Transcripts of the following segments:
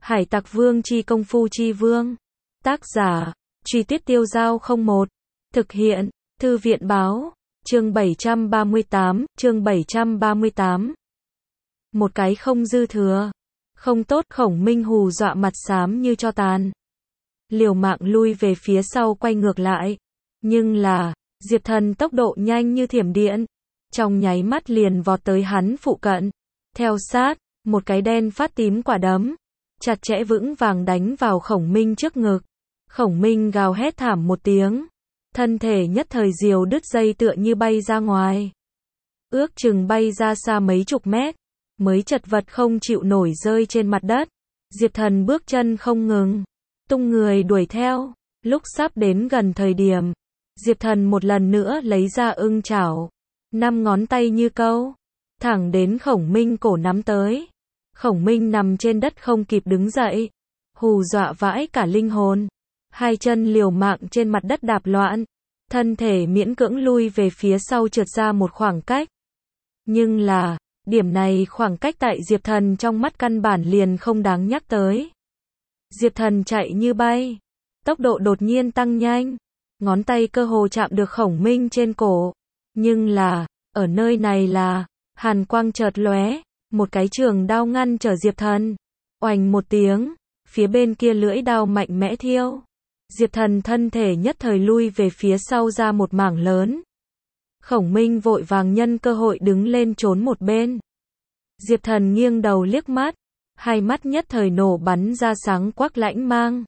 Hải Tặc Vương chi công phu chi vương. Tác giả, Truy Tuyết Tiêu Dao 01. Thực hiện, Thư viện báo, chương 738. Một cái không dư thừa. Không tốt, Khổng Minh hù dọa mặt xám như tro tàn. Liều mạng lui về phía sau quay ngược lại. Nhưng là, Diệp Thần tốc độ nhanh như thiểm điện. Trong nháy mắt liền vọt tới hắn phụ cận. Theo sát, một cái đen phát tím quả đấm. Chặt chẽ vững vàng đánh vào Khổng Minh trước ngực. Khổng Minh gào hét thảm một tiếng. Thân thể nhất thời diều đứt dây tựa như bay ra ngoài. Ước chừng bay ra xa mấy chục mét. Mới chật vật không chịu nổi rơi trên mặt đất. Diệp Thần bước chân không ngừng. Tung người đuổi theo. Lúc sắp đến gần thời điểm. Diệp Thần một lần nữa lấy ra ưng chảo. 5 ngón tay như câu. Thẳng đến Khổng Minh cổ nắm tới. Khổng Minh nằm trên đất không kịp đứng dậy. Hù dọa vãi cả linh hồn. Hai chân liều mạng trên mặt đất đạp loạn. Thân thể miễn cưỡng lui về phía sau trượt ra một khoảng cách. Nhưng là, điểm này khoảng cách tại Diệp Thần trong mắt căn bản liền không đáng nhắc tới. Diệp Thần chạy như bay. Tốc độ đột nhiên tăng nhanh. Ngón tay cơ hồ chạm được Khổng Minh trên cổ. Nhưng là, ở nơi này là, hàn quang chợt lóe. Một cái trường đao ngăn trở Diệp Thần. Oành một tiếng, phía bên kia lưỡi đao mạnh mẽ thiêu. Diệp Thần thân thể nhất thời lui về phía sau ra một mảng lớn. Khổng Minh vội vàng nhân cơ hội đứng lên trốn một bên. Diệp Thần nghiêng đầu liếc mắt. Hai mắt nhất thời nổ bắn ra sáng quắc lãnh mang.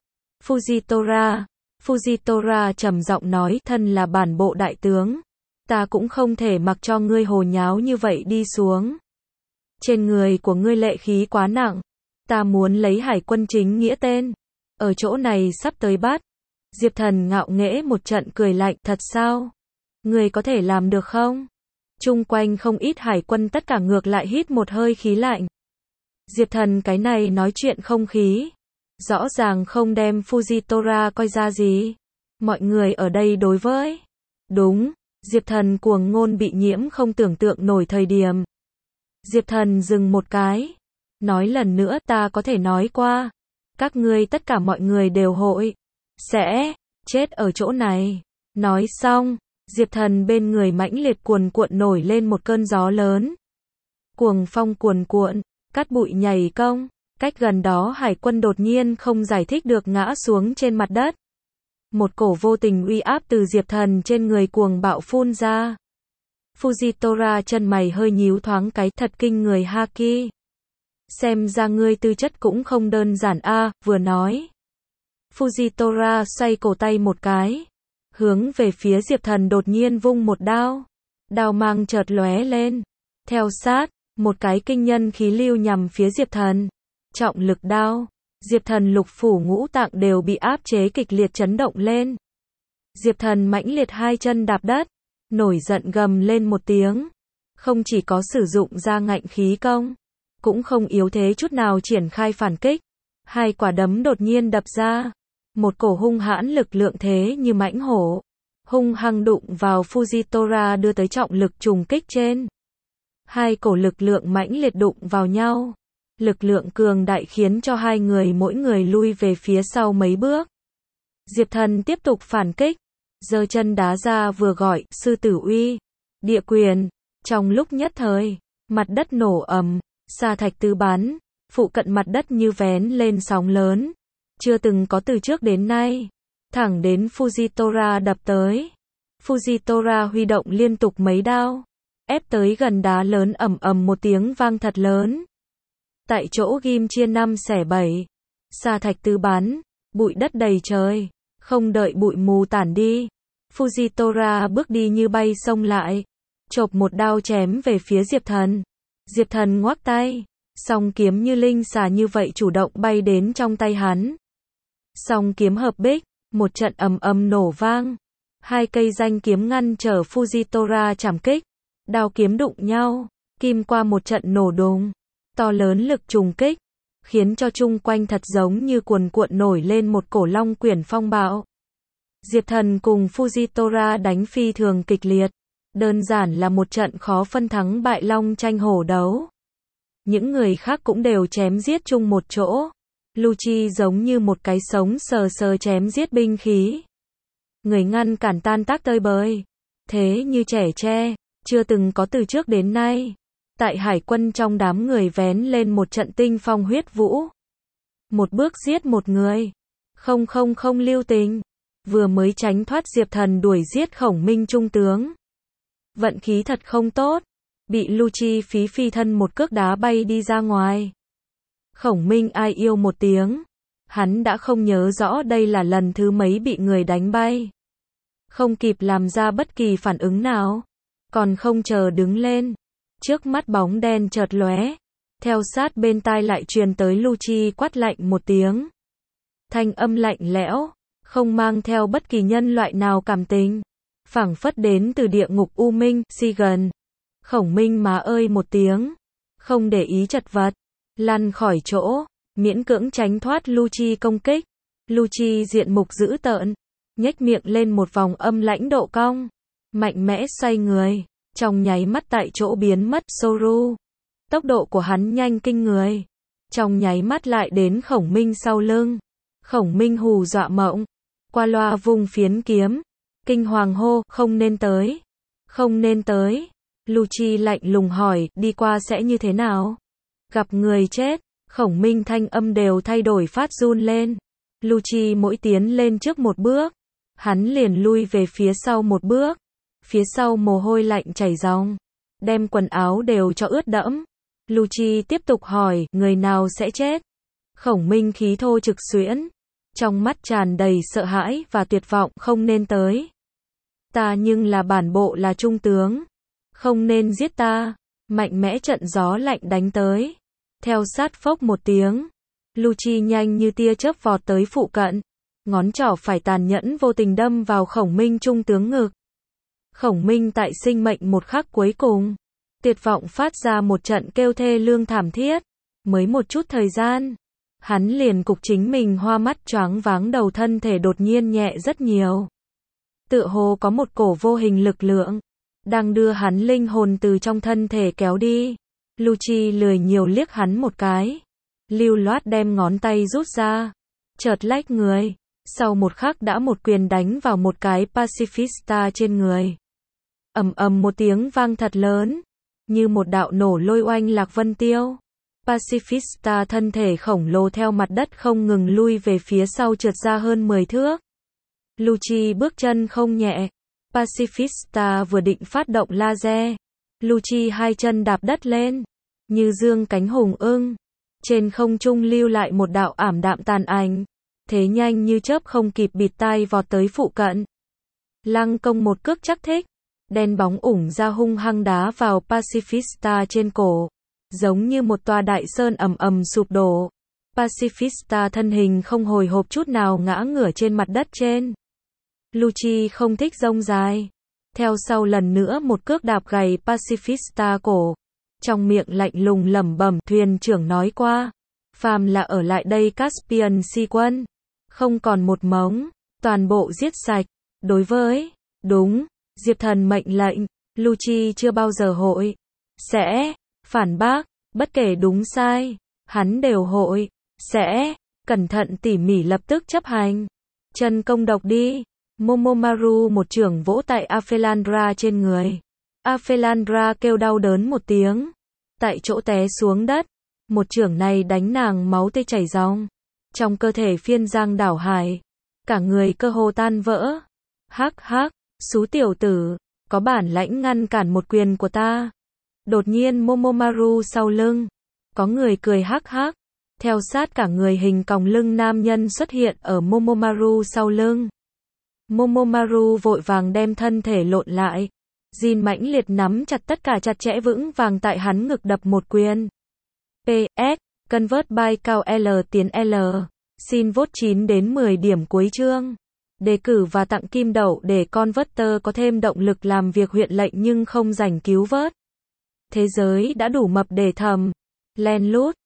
Fujitora trầm giọng nói, thân là bản bộ đại tướng. Ta cũng không thể mặc cho ngươi hồ nháo như vậy đi xuống. Trên người của ngươi lệ khí quá nặng. Ta muốn lấy hải quân chính nghĩa tên. Ở chỗ này sắp tới bắt. Diệp Thần ngạo nghễ một trận cười lạnh, thật sao? Ngươi có thể làm được không? Chung quanh không ít hải quân tất cả ngược lại hít một hơi khí lạnh. Diệp Thần cái này nói chuyện không khí. Rõ ràng không đem Fujitora coi ra gì. Mọi người ở đây đối với. Đúng, Diệp Thần cuồng ngôn bị nhiễm không tưởng tượng nổi thời điểm. Diệp Thần dừng một cái. Nói lần nữa, ta có thể nói qua. Các ngươi tất cả mọi người đều hội. Sẽ chết ở chỗ này. Nói xong, Diệp Thần bên người mãnh liệt cuồn cuộn nổi lên một cơn gió lớn. Cuồng phong cuồn cuộn, cát bụi nhảy công. Cách gần đó hải quân đột nhiên không giải thích được ngã xuống trên mặt đất. Một cổ vô tình uy áp từ Diệp Thần trên người cuồng bạo phun ra. Fujitora chân mày hơi nhíu thoáng cái, thật kinh người Haki. Xem ra ngươi tư chất cũng không đơn giản a, vừa nói. Fujitora xoay cổ tay một cái. Hướng về phía Diệp Thần đột nhiên vung một đao. Đao mang chợt lóe lên. Theo sát, một cái kinh nhân khí lưu nhằm phía Diệp Thần. Trọng lực đao. Diệp Thần lục phủ ngũ tạng đều bị áp chế kịch liệt chấn động lên. Diệp Thần mãnh liệt hai chân đạp đất. Nổi giận gầm lên một tiếng. Không chỉ có sử dụng ra ngạnh khí công. Cũng không yếu thế chút nào triển khai phản kích. Hai quả đấm đột nhiên đập ra. Một cổ hung hãn lực lượng thế như mãnh hổ. Hung hăng đụng vào Fujitora đưa tới trọng lực trùng kích trên. Hai cổ lực lượng mãnh liệt đụng vào nhau. Lực lượng cường đại khiến cho hai người mỗi người lui về phía sau mấy bước. Diệp Thần tiếp tục phản kích. Giơ chân đá ra vừa gọi, sư tử uy. Địa quyền. Trong lúc nhất thời, mặt đất nổ ầm. Sa thạch tứ bắn. Phụ cận mặt đất như vén lên sóng lớn. Chưa từng có từ trước đến nay. Thẳng đến Fujitora đập tới. Fujitora huy động liên tục mấy đao. Ép tới gần đá lớn, ầm ầm một tiếng vang thật lớn. Tại chỗ ghim chia 5 xẻ 7. Sa thạch tứ bắn. Bụi đất đầy trời. Không đợi bụi mù tản đi. Fujitora bước đi như bay xông lại. Chộp một đao chém về phía Diệp Thần. Diệp Thần ngoắc tay. Song kiếm như linh xà như vậy chủ động bay đến trong tay hắn. Song kiếm hợp bích. Một trận ầm ầm nổ vang. Hai cây danh kiếm ngăn trở Fujitora chảm kích. Đao kiếm đụng nhau. Kim qua một trận nổ đùng. To lớn lực trùng kích. Khiến cho chung quanh thật giống như cuồn cuộn nổi lên một cổ long quyển phong bạo. Diệp Thần cùng Fujitora đánh phi thường kịch liệt. Đơn giản là một trận khó phân thắng bại long tranh hổ đấu. Những người khác cũng đều chém giết chung một chỗ. Lucci giống như một cái sống sờ sờ chém giết binh khí. Người ngăn cản tan tác tơi bời. Thế như trẻ tre, chưa từng có từ trước đến nay. Tại hải quân trong đám người vén lên một trận tinh phong huyết vũ. Một bước giết một người. Không lưu tình. Vừa mới tránh thoát Diệp Thần đuổi giết Khổng Minh trung tướng. Vận khí thật không tốt. Bị Lucci phí phi thân một cước đá bay đi ra ngoài. Khổng Minh ai yêu một tiếng. Hắn đã không nhớ rõ đây là lần thứ mấy bị người đánh bay. Không kịp làm ra bất kỳ phản ứng nào. Còn không chờ đứng lên. Trước mắt bóng đen chợt lóe. Theo sát bên tai lại truyền tới Lucci quát lạnh một tiếng. Thanh âm lạnh lẽo, không mang theo bất kỳ nhân loại nào cảm tình. Phảng phất đến từ địa ngục u minh, si gần. Khổng Minh má ơi một tiếng. Không để ý chật vật. Lăn khỏi chỗ. Miễn cưỡng tránh thoát Lucci công kích. Lucci diện mục dữ tợn. Nhếch miệng lên một vòng âm lãnh độ cong. Mạnh mẽ xoay người. Trong nháy mắt tại chỗ biến mất Soru. Tốc độ của hắn nhanh kinh người. Trong nháy mắt lại đến Khổng Minh sau lưng. Khổng Minh hù dọa mộng. Qua loa vung phiến kiếm. Kinh hoàng hô, không nên tới. Không nên tới. Lucci lạnh lùng hỏi, đi qua sẽ như thế nào? Gặp người chết. Khổng Minh thanh âm đều thay đổi phát run lên. Lucci mỗi tiến lên trước một bước. Hắn liền lui về phía sau một bước. Phía sau mồ hôi lạnh chảy ròng. Đem quần áo đều cho ướt đẫm. Lucci tiếp tục hỏi, người nào sẽ chết? Khổng Minh khí thô trực xuyễn. Trong mắt tràn đầy sợ hãi và tuyệt vọng, không nên tới. Ta nhưng là bản bộ là trung tướng. Không nên giết ta. Mạnh mẽ trận gió lạnh đánh tới. Theo sát phốc một tiếng. Lucci nhanh như tia chớp vọt tới phụ cận. Ngón trỏ phải tàn nhẫn vô tình đâm vào Khổng Minh trung tướng ngực. Khổng Minh tại sinh mệnh một khắc cuối cùng. Tuyệt vọng phát ra một trận kêu thê lương thảm thiết. Mới một chút thời gian. Hắn liền cục chính mình hoa mắt choáng váng đầu thân thể đột nhiên nhẹ rất nhiều. Tựa hồ có một cổ vô hình lực lượng. Đang đưa hắn linh hồn từ trong thân thể kéo đi. Lucci lười nhiều liếc hắn một cái. Lưu loát đem ngón tay rút ra. Chợt lách người. Sau một khắc đã một quyền đánh vào một cái pacifista trên người. Ầm ầm một tiếng vang thật lớn. Như một đạo nổ lôi oanh lạc vân tiêu. Pacifista thân thể khổng lồ theo mặt đất không ngừng lui về phía sau trượt ra hơn 10 thước. Lucci bước chân không nhẹ. Pacifista vừa định phát động laser. Lucci hai chân đạp đất lên. Như dương cánh hùng ưng. Trên không trung lưu lại một đạo ảm đạm tàn ảnh. Thế nhanh như chớp không kịp bịt tai vọt tới phụ cận. Lăng công một cước chắc thích. Đen bóng ủng ra hung hăng đá vào Pacifista trên cổ. Giống như một tòa đại sơn ầm ầm sụp đổ. Pacifista thân hình không hồi hộp chút nào ngã ngửa trên mặt đất trên. Lucci không thích rông dài. Theo sau lần nữa một cước đạp gầy Pacifista cổ. Trong miệng lạnh lùng lẩm bẩm, thuyền trưởng nói qua. Phàm là ở lại đây Caspian Sea quân. Không còn một mống. Toàn bộ giết sạch. Đối với. Đúng. Diệp Thần mệnh lệnh. Lucci chưa bao giờ hội. Sẽ. Phản bác. Bất kể đúng sai. Hắn đều hội. Sẽ. Cẩn thận tỉ mỉ lập tức chấp hành. Chân công độc đi. Momomaru một chưởng vỗ tại Aphelandra trên người. Aphelandra kêu đau đớn một tiếng. Tại chỗ té xuống đất. Một chưởng này đánh nàng máu tê chảy ròng. Trong cơ thể phiên giang đảo hải. Cả người cơ hồ tan vỡ. Hắc hắc. Xú tiểu tử. Có bản lãnh ngăn cản một quyền của ta. Đột nhiên Momomaru sau lưng. Có người cười hắc hắc. Theo sát cả người hình còng lưng nam nhân xuất hiện ở Momomaru sau lưng. Momomaru vội vàng đem thân thể lộn lại. Jin mãnh liệt nắm chặt tất cả chặt chẽ vững vàng tại hắn ngực đập một quyền. PS, convert by cao L tiến L. Xin vote 9 đến 10 điểm cuối chương. Đề cử và tặng kim đậu để Converter có thêm động lực làm việc huyện lệnh nhưng không rảnh cứu vớt. Thế giới đã đủ mập để thầm. Len lút.